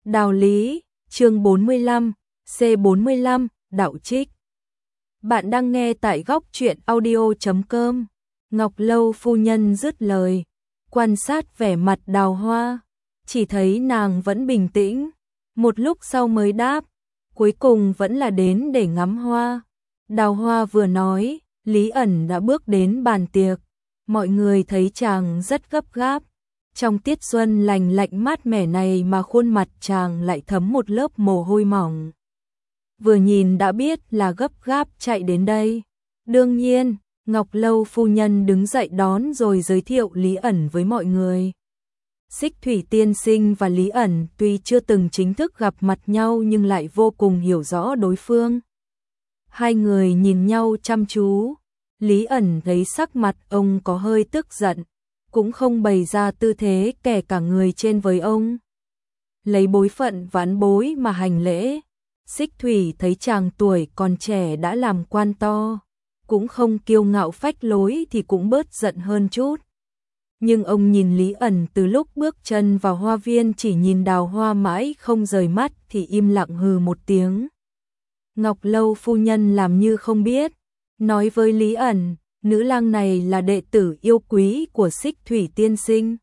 Đạo lý, chương 45, C45, đạo trích. Bạn đang nghe tại góc truyện audio.com. Ngọc Lâu phu nhân dứt lời, quan sát vẻ mặt Đào Hoa, chỉ thấy nàng vẫn bình tĩnh, một lúc sau mới đáp, cuối cùng vẫn là đến để ngắm hoa. Đào Hoa vừa nói, Lý ẩn đã bước đến bàn tiệc, mọi người thấy chàng rất gấp gáp. Trong tiết xuân lành lạnh mát mẻ này mà khuôn mặt chàng lại thấm một lớp mồ hôi mỏng. Vừa nhìn đã biết là gấp gáp chạy đến đây. Đương nhiên, Ngọc Lâu phu nhân đứng dậy đón rồi giới thiệu Lý ẩn với mọi người. Xích Thủy tiên sinh và Lý ẩn tuy chưa từng chính thức gặp mặt nhau nhưng lại vô cùng hiểu rõ đối phương. Hai người nhìn nhau chăm chú, Lý ẩn thấy sắc mặt ông có hơi tức giận, cũng không bày ra tư thế kẻ cả người trên với ông. Lấy bối phận vãn bối mà hành lễ. Xích Thủy thấy chàng tuổi còn trẻ đã làm quan to, cũng không kiêu ngạo phách lối thì cũng bớt giận hơn chút. Nhưng ông nhìn Lý ẩn từ lúc bước chân vào hoa viên chỉ nhìn Đào Hoa mãi không rời mắt thì im lặng hừ một tiếng. Ngọc Lâu phu nhân làm như không biết, nói với Lý ẩn, nữ lang này là đệ tử yêu quý của Xích Thủy tiên sinh.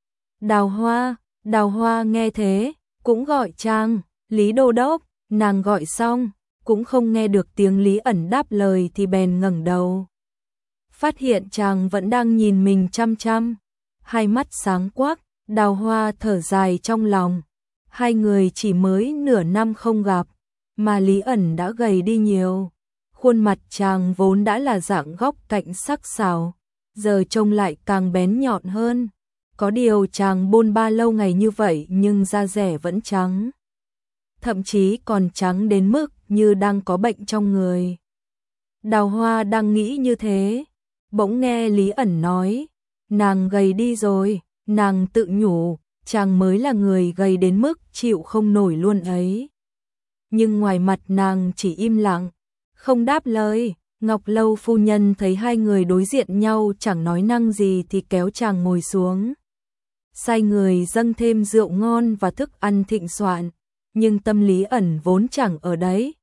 Đào Hoa nghe thế, cũng gọi chàng, Lý đô đốc. Nàng gọi xong, cũng không nghe được tiếng Lý ẩn đáp lời thì bèn ngẩng đầu. Phát hiện chàng vẫn đang nhìn mình chăm chăm, hai mắt sáng quắc, Đào Hoa thở dài trong lòng. Hai người chỉ mới nửa năm không gặp, mà Lý ẩn đã gầy đi nhiều. Khuôn mặt chàng vốn đã là dạng góc cạnh sắc sảo, giờ trông lại càng bén nhọn hơn. Có điều chàng bôn ba lâu ngày như vậy nhưng da dẻ vẫn trắng. Thậm chí còn trắng đến mức như đang có bệnh trong người. Đào Hoa đang nghĩ như thế, bỗng nghe Lý ẩn nói, nàng gầy đi rồi, nàng tự nhủ, chàng mới là người gầy đến mức chịu không nổi luôn ấy. Nhưng ngoài mặt nàng chỉ im lặng, không đáp lời. Ngọc Lâu phu nhân thấy hai người đối diện nhau chẳng nói năng gì thì kéo chàng ngồi xuống. Sai người dâng thêm rượu ngon và thức ăn thịnh soạn. Nhưng tâm Lý ẩn vốn chẳng ở đấy.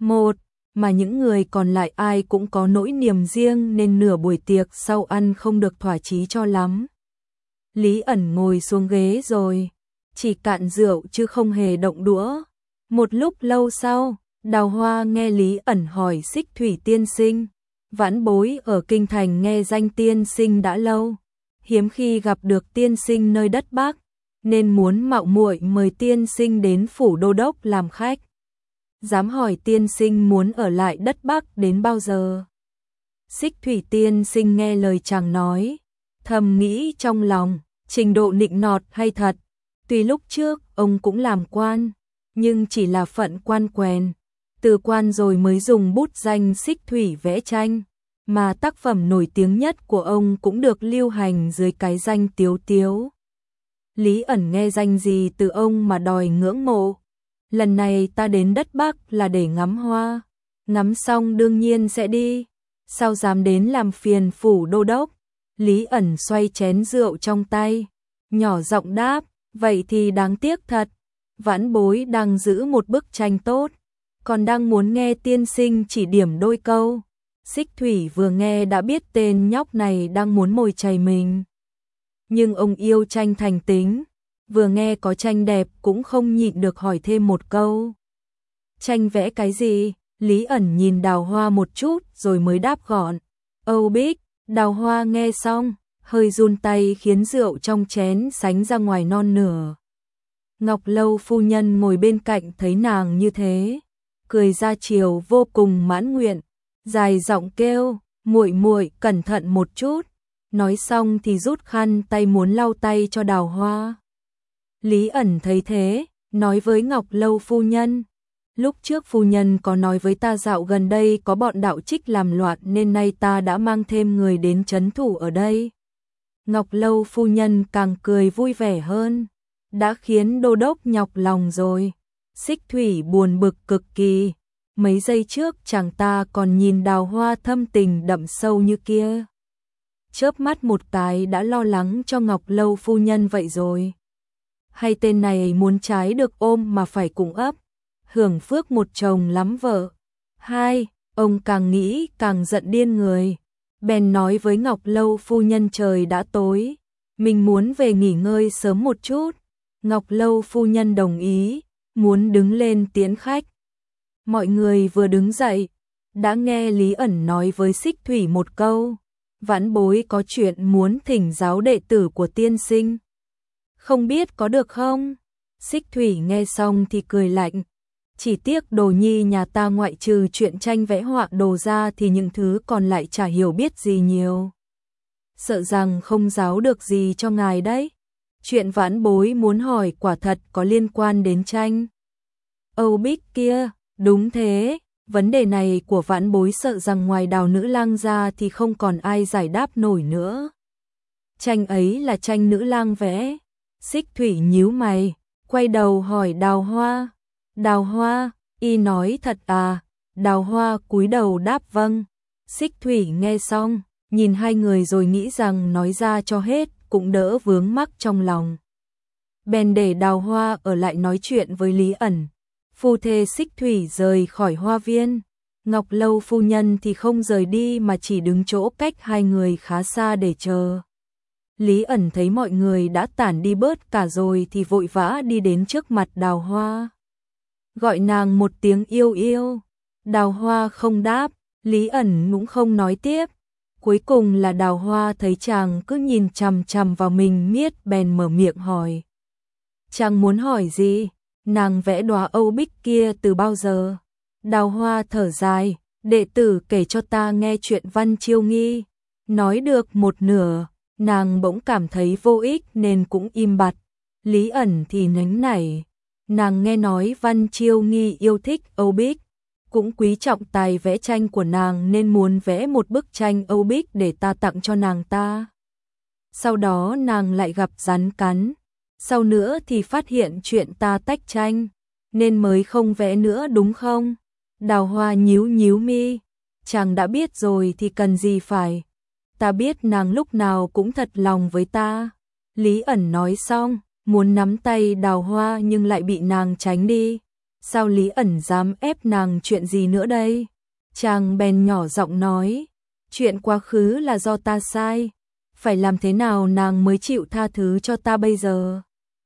Mà những người còn lại ai cũng có nỗi niềm riêng nên nửa buổi tiệc sau ăn không được thỏa chí cho lắm. Lý ẩn ngồi xuống ghế rồi, chỉ cạn rượu chứ không hề động đũa. Một lúc lâu sau, Đào Hoa nghe Lý ẩn hỏi Xích Thủy tiên sinh. Vãn bối ở kinh thành nghe danh tiên sinh đã lâu, hiếm khi gặp được tiên sinh nơi đất Bắc, nên muốn mạo muội mời tiên sinh đến phủ đô đốc làm khách. Dám hỏi tiên sinh muốn ở lại đất Bắc đến bao giờ? Xích Thủy tiên sinh nghe lời chàng nói, thầm nghĩ trong lòng, trình độ nịnh nọt hay thật. Tuy lúc trước ông cũng làm quan, nhưng chỉ là phận quan quèn. Từ quan rồi mới dùng bút danh Xích Thủy vẽ tranh, mà tác phẩm nổi tiếng nhất của ông cũng được lưu hành dưới cái danh Tiếu Tiếu. Lý ẩn nghe danh gì từ ông mà đòi ngưỡng mộ. Lần này ta đến đất Bắc là để ngắm hoa, ngắm xong đương nhiên sẽ đi, sao dám đến làm phiền phủ đô đốc. Lý ẩn xoay chén rượu trong tay, nhỏ giọng đáp, vậy thì đáng tiếc thật, vãn bối đang giữ một bức tranh tốt, còn đang muốn nghe tiên sinh chỉ điểm đôi câu. Xích Thủy vừa nghe đã biết tên nhóc này đang muốn mồi chày mình. Nhưng ông yêu tranh thành tính, vừa nghe có tranh đẹp cũng không nhịn được hỏi thêm một câu. Tranh vẽ cái gì? Lý ẩn nhìn Đào Hoa một chút rồi mới đáp gọn. Âu Bích. Đào Hoa nghe xong, hơi run tay khiến rượu trong chén sánh ra ngoài non nửa. Ngọc Lâu phu nhân ngồi bên cạnh thấy nàng như thế, cười ra chiều vô cùng mãn nguyện, dài giọng kêu, muội muội cẩn thận một chút. Nói xong thì rút khăn tay muốn lau tay cho Đào Hoa. Lý ẩn thấy thế, nói với Ngọc Lâu phu nhân, lúc trước phu nhân có nói với ta dạo gần đây có bọn đạo trích làm loạn nên nay ta đã mang thêm người đến trấn thủ ở đây. Ngọc Lâu phu nhân càng cười vui vẻ hơn, đã khiến đô đốc nhọc lòng rồi. Xích Thủy buồn bực cực kỳ, mấy giây trước chàng ta còn nhìn Đào Hoa thâm tình đậm sâu như kia. Chớp mắt một cái đã lo lắng cho Ngọc Lâu phu nhân vậy rồi. hay tên này muốn trái được ôm mà phải cùng ấp, hưởng phước một chồng lắm vợ. 2. Ông càng nghĩ càng giận điên người, bèn nói với Ngọc Lâu phu nhân trời đã tối, mình muốn về nghỉ ngơi sớm một chút. Ngọc Lâu phu nhân đồng ý, muốn đứng lên tiễn khách. Mọi người vừa đứng dậy, đã nghe Lý ẩn nói với Xích Thủy một câu, vãn bối có chuyện muốn thỉnh giáo đệ tử của tiên sinh. Không biết có được không? Xích Thủy nghe xong thì cười lạnh. Chỉ tiếc đồ nhi nhà ta ngoại trừ chuyện tranh vẽ họa đồ ra thì những thứ còn lại chả hiểu biết gì nhiều. Sợ rằng không giáo được gì cho ngài đấy. Chuyện vãn bối muốn hỏi quả thật có liên quan đến tranh Âu Bích kia, đúng thế. Vấn đề này của vãn bối sợ rằng ngoài Đào nữ lang ra thì không còn ai giải đáp nổi nữa. Tranh ấy là tranh nữ lang vẽ. Xích Thủy nhíu mày, quay đầu hỏi Đào Hoa. Đào Hoa, y nói thật à? Đào Hoa cúi đầu đáp vâng. Xích Thủy nghe xong, nhìn hai người rồi nghĩ rằng nói ra cho hết cũng đỡ vướng mắc trong lòng. Bèn để Đào Hoa ở lại nói chuyện với Lý ẩn. Phu thê Xích Thủy rời khỏi hoa viên. Ngọc Lâu phu nhân thì không rời đi mà chỉ đứng chỗ cách hai người khá xa để chờ. Lý ẩn thấy mọi người đã tản đi bớt cả rồi thì vội vã đi đến trước mặt Đào Hoa. Gọi nàng một tiếng yêu yêu. Đào Hoa không đáp, Lý ẩn cũng không nói tiếp. Cuối cùng là Đào Hoa thấy chàng cứ nhìn chằm chằm vào mình miết bèn mở miệng hỏi. Chàng muốn hỏi gì? Nàng vẽ đóa Âu Bích kia từ bao giờ? Đào Hoa thở dài, đệ tử kể cho ta nghe chuyện Văn Chiêu Nghi. Nói được một nửa, nàng bỗng cảm thấy vô ích nên cũng im bặt. Lý ẩn thì nánh nảy. Nàng nghe nói Văn Chiêu Nghi yêu thích Âu Bích, cũng quý trọng tài vẽ tranh của nàng nên muốn vẽ một bức tranh Âu Bích để ta tặng cho nàng ta. Sau đó nàng lại gặp rắn cắn. Sau nữa thì phát hiện chuyện ta tách tranh, nên mới không vẽ nữa đúng không? Đào Hoa nhíu nhíu mi. Chàng đã biết rồi thì cần gì phải. Ta biết nàng lúc nào cũng thật lòng với ta. Lý ẩn nói xong, muốn nắm tay Đào Hoa nhưng lại bị nàng tránh đi. Sao Lý ẩn dám ép nàng chuyện gì nữa đây? Chàng bèn nhỏ giọng nói, chuyện quá khứ là do ta sai. Phải làm thế nào nàng mới chịu tha thứ cho ta bây giờ?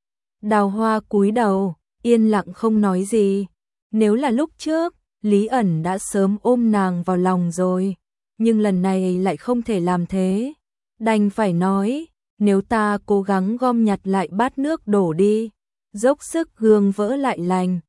Đào Hoa cúi đầu, yên lặng không nói gì. Nếu là lúc trước, Lý ẩn đã sớm ôm nàng vào lòng rồi. Nhưng lần này lại không thể làm thế. Đành phải nói, nếu ta cố gắng gom nhặt lại bát nước đổ đi, dốc sức gương vỡ lại lành,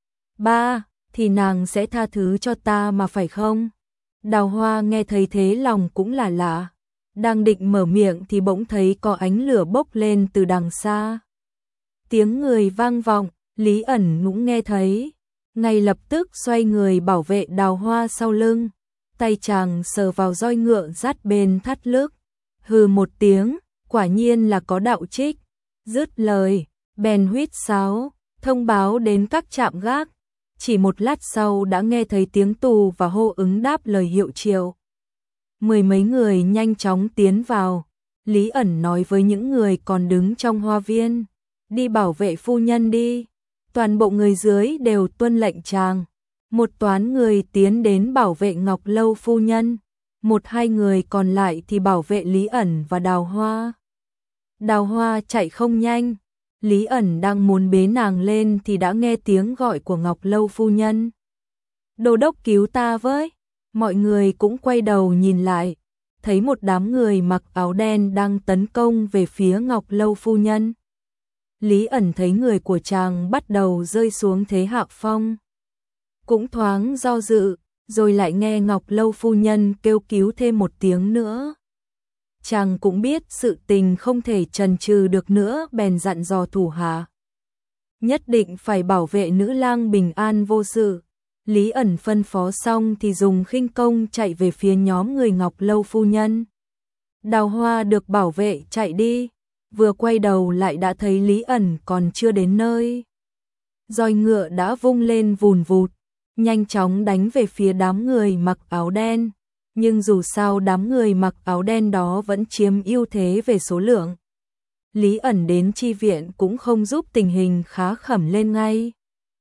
thì nàng sẽ tha thứ cho ta mà phải không? Đào Hoa nghe thấy thế lòng cũng là lạ. Đang định mở miệng thì bỗng thấy có ánh lửa bốc lên từ đằng xa. Tiếng người vang vọng, Lý ẩn cũng nghe thấy. Ngay lập tức xoay người bảo vệ Đào Hoa sau lưng. Tay chàng sờ vào roi ngựa dắt bên thắt lưng. Hừ một tiếng, quả nhiên là có đạo trích. Dứt lời, bèn huýt sáo, thông báo đến các trạm gác. Chỉ một lát sau đã nghe thấy tiếng tù và hô ứng đáp lời hiệu triệu. Mười mấy người nhanh chóng tiến vào. Lý ẩn nói với những người còn đứng trong hoa viên, đi bảo vệ phu nhân đi. Toàn bộ người dưới đều tuân lệnh chàng. Một toán người tiến đến bảo vệ Ngọc Lâu phu nhân, một hai người còn lại thì bảo vệ Lý ẩn và Đào Hoa. Đào Hoa chạy không nhanh. Lý ẩn đang muốn bế nàng lên thì đã nghe tiếng gọi của Ngọc Lâu phu nhân. Đô đốc cứu ta với. Mọi người cũng quay đầu nhìn lại, thấy một đám người mặc áo đen đang tấn công về phía Ngọc Lâu phu nhân. Lý ẩn thấy người của chàng bắt đầu rơi xuống thế hạ phong. Cũng thoáng do dự, rồi lại nghe Ngọc Lâu phu nhân kêu cứu thêm một tiếng nữa. Chàng cũng biết sự tình không thể chần chừ được nữa bèn dặn dò thủ hạ. Nhất định phải bảo vệ nữ lang bình an vô sự. Lý ẩn phân phó xong thì dùng khinh công chạy về phía nhóm người Ngọc Lâu phu nhân. Đào Hoa được bảo vệ chạy đi, vừa quay đầu lại đã thấy Lý ẩn còn chưa đến nơi. Roi ngựa đã vung lên vùn vụt, nhanh chóng đánh về phía đám người mặc áo đen. Nhưng dù sao đám người mặc áo đen đó vẫn chiếm ưu thế về số lượng. Lý ẩn đến chi viện cũng không giúp tình hình khá khẩm lên ngay.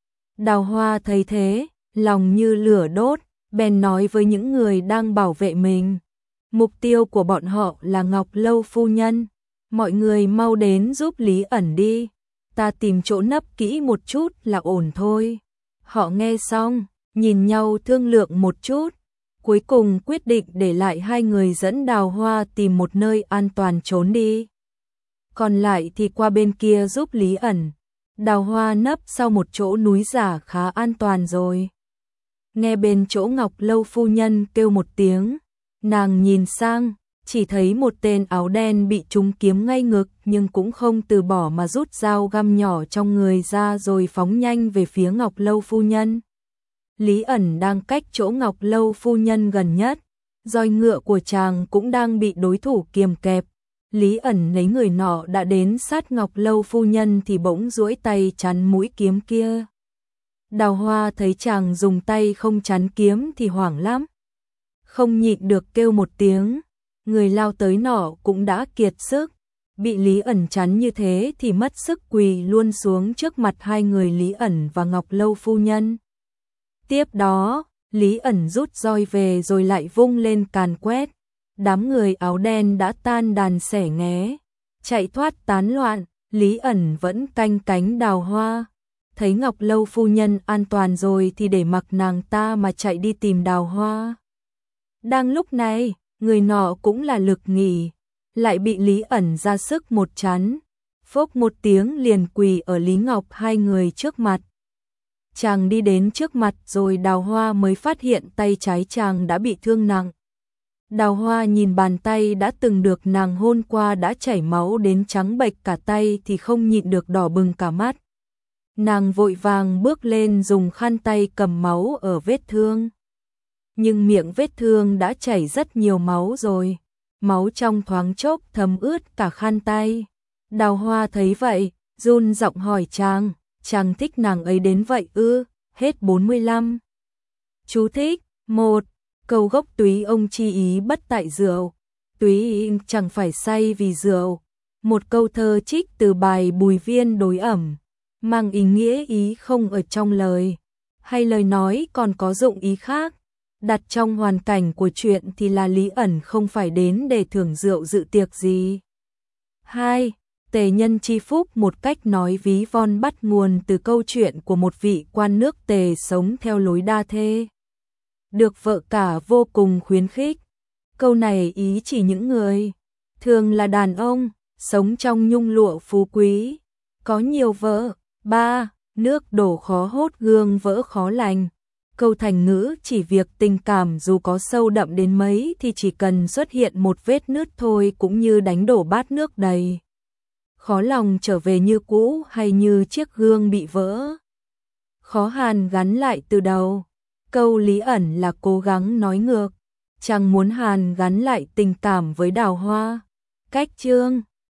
Đào Hoa thấy thế, lòng như lửa đốt, bèn nói với những người đang bảo vệ mình. Mục tiêu của bọn họ là Ngọc Lâu phu nhân. Mọi người mau đến giúp Lý ẩn đi. Ta tìm chỗ nấp kỹ một chút là ổn thôi. Họ nghe xong, nhìn nhau thương lượng một chút. Cuối cùng quyết định để lại hai người dẫn Đào Hoa tìm một nơi an toàn trốn đi. Còn lại thì qua bên kia giúp Lý ẩn. Đào Hoa nấp sau một chỗ núi giả khá an toàn rồi. Nghe bên chỗ Ngọc Lâu phu nhân kêu một tiếng, nàng nhìn sang, chỉ thấy một tên áo đen bị trúng kiếm ngay ngực nhưng cũng không từ bỏ mà rút dao găm nhỏ trong người ra rồi phóng nhanh về phía Ngọc Lâu phu nhân. Lý ẩn đang cách chỗ Ngọc Lâu phu nhân gần nhất, roi ngựa của chàng cũng đang bị đối thủ kiềm kẹp. Lý ẩn lấy người nọ đã đến sát Ngọc Lâu phu nhân thì bỗng duỗi tay chắn mũi kiếm kia. Đào Hoa thấy chàng dùng tay không chắn kiếm thì hoảng lắm. Không nhịn được kêu một tiếng, người lao tới nọ cũng đã kiệt sức. Bị Lý ẩn chắn như thế thì mất sức quỳ luôn xuống trước mặt hai người Lý ẩn và Ngọc Lâu phu nhân. Tiếp đó, Lý ẩn rút roi về rồi lại vung lên càn quét. Đám người áo đen đã tan đàn xẻ nghé, chạy thoát tán loạn. Lý ẩn vẫn canh cánh Đào Hoa. Thấy Ngọc Lâu phu nhân an toàn rồi thì để mặc nàng ta mà chạy đi tìm Đào Hoa. Đang lúc này, người nọ cũng là Lực Nghỉ, lại bị Lý ẩn ra sức một chắn. Phốc một tiếng liền quỳ ở Lý Ngọc hai người trước mặt. Chàng đi đến trước mặt rồi Đào Hoa mới phát hiện tay trái chàng đã bị thương nặng. Đào Hoa nhìn bàn tay đã từng được nàng hôn qua đã chảy máu đến trắng bệch cả tay thì không nhịn được đỏ bừng cả mắt. Nàng vội vàng bước lên dùng khăn tay cầm máu ở vết thương. Nhưng miệng vết thương đã chảy rất nhiều máu rồi. Máu trong thoáng chốc thấm ướt cả khăn tay. Đào Hoa thấy vậy, run giọng hỏi chàng thích nàng ấy đến vậy ư? Hết 45. Chú thích 1. Câu gốc túy ông chi ý bất tại rượu. Túy chẳng phải say vì rượu. Một câu thơ trích từ bài Bùi Viên đối ẩm, mang ý nghĩa ý không ở trong lời, hay lời nói còn có dụng ý khác. Đặt trong hoàn cảnh của chuyện thì là Lý ẩn không phải đến để thưởng rượu dự tiệc gì. 2. Tề nhân chi phúc một cách nói ví von bắt nguồn từ câu chuyện của một vị quan nước Tề sống theo lối đa thê, được vợ cả vô cùng khuyến khích. Câu này ý chỉ những người, thường là đàn ông, sống trong nhung lụa phú quý, có nhiều vợ. 3. Nước đổ khó hốt gương vỡ khó lành. Câu thành ngữ chỉ việc tình cảm dù có sâu đậm đến mấy thì chỉ cần xuất hiện một vết nứt thôi cũng như đánh đổ bát nước đầy. Khó lòng trở về như cũ hay như chiếc gương bị vỡ. Khó hàn gắn lại từ đầu. Câu Lý ẩn là cố gắng nói ngược. Chàng muốn hàn gắn lại tình cảm với Đào Hoa. Cách chương